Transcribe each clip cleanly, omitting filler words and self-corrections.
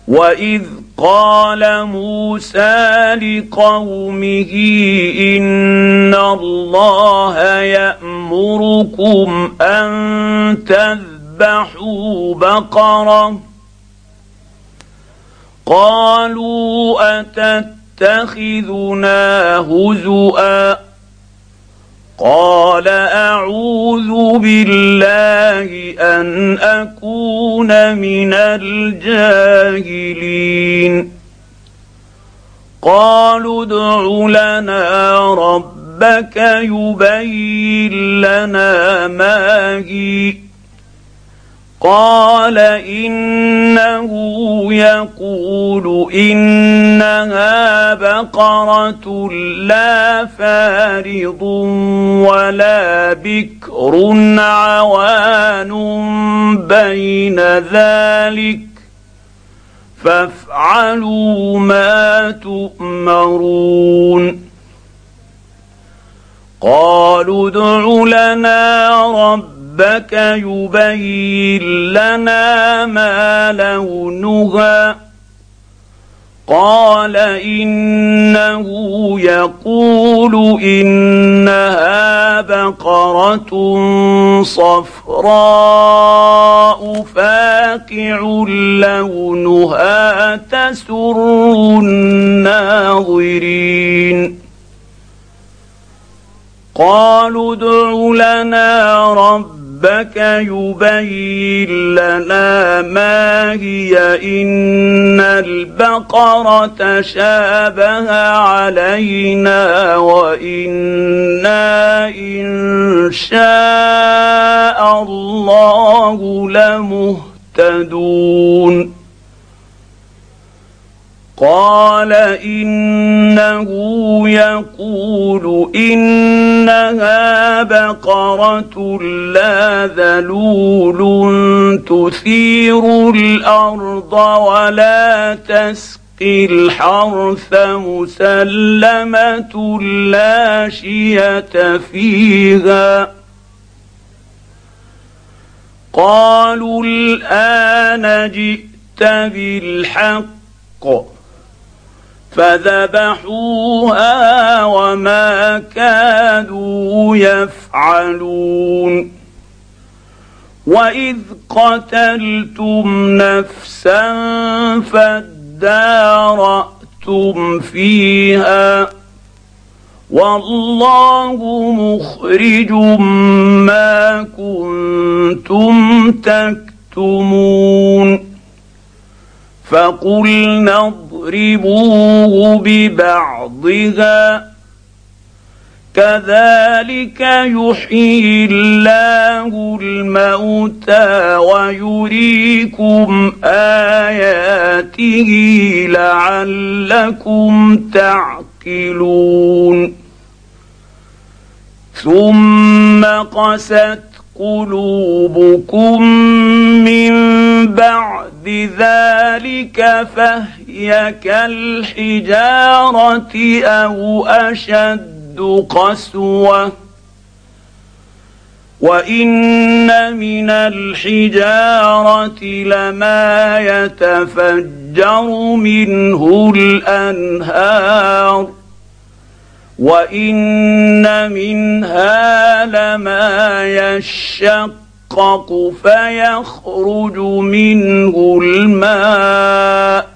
وإذ قال موسى لقومه إن الله يأمركم أن تذبحوا بقرة قالوا أتتخذنا هزؤا قال أعوذ بالله أن أكون من الجاهلين قالوا ادع لنا ربك يبين لنا ما هي قال إنه يقول إنها بقرة لا فارض ولا بكر عوان بين ذلك فافعلوا ما تؤمرون قالوا ادع لنا ربك يبين لنا ما لونها قال إنه يقول إنها بقرة صفراء فاقع لونها تسر الناظرين قالوا ادع لنا ربك يبين لنا ما هي إن البقرة شابه علينا وإنا إن شاء الله لمهتدون قال إنه يقول إنها بقرة لا ذلول تثير الأرض ولا تسقي الحرث مسلمة لا شية فيها قالوا الآن جئت بالحق فذبحوها وما كادوا يفعلون وإذ قتلتم نفسا فادارأتم فيها والله مخرج ما كنتم تكتمون فقلنا اضربوه ببعضها كذلك يحيي الله الموتى ويريكم آياته لعلكم تعقلون ثم قست قلوبكم من بعد ذلك فهي كالحجارة أو أشد قسوة وإن من الحجارة لما يتفجر منه الأنهار وإن منها لما يشقق فيخرج منه الماء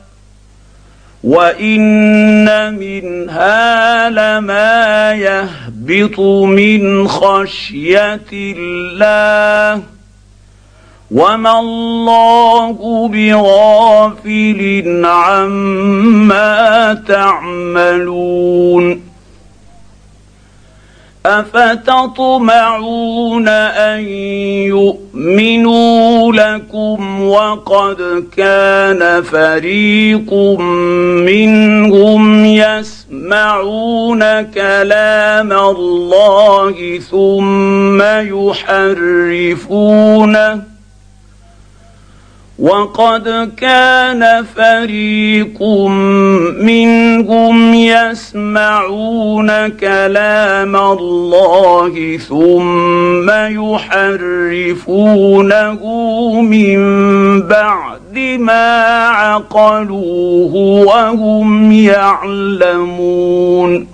وإن منها لما يهبط من خشية الله وما الله بغافل عما تعملون أفتطمعون أن يؤمنوا لكم وقد كان فريق منهم يسمعون كلام الله ثم يحرفونه وقد كان فريق منهم يسمعون كلام الله ثم يحرفونه من بعد ما عقلوه وهم يعلمون.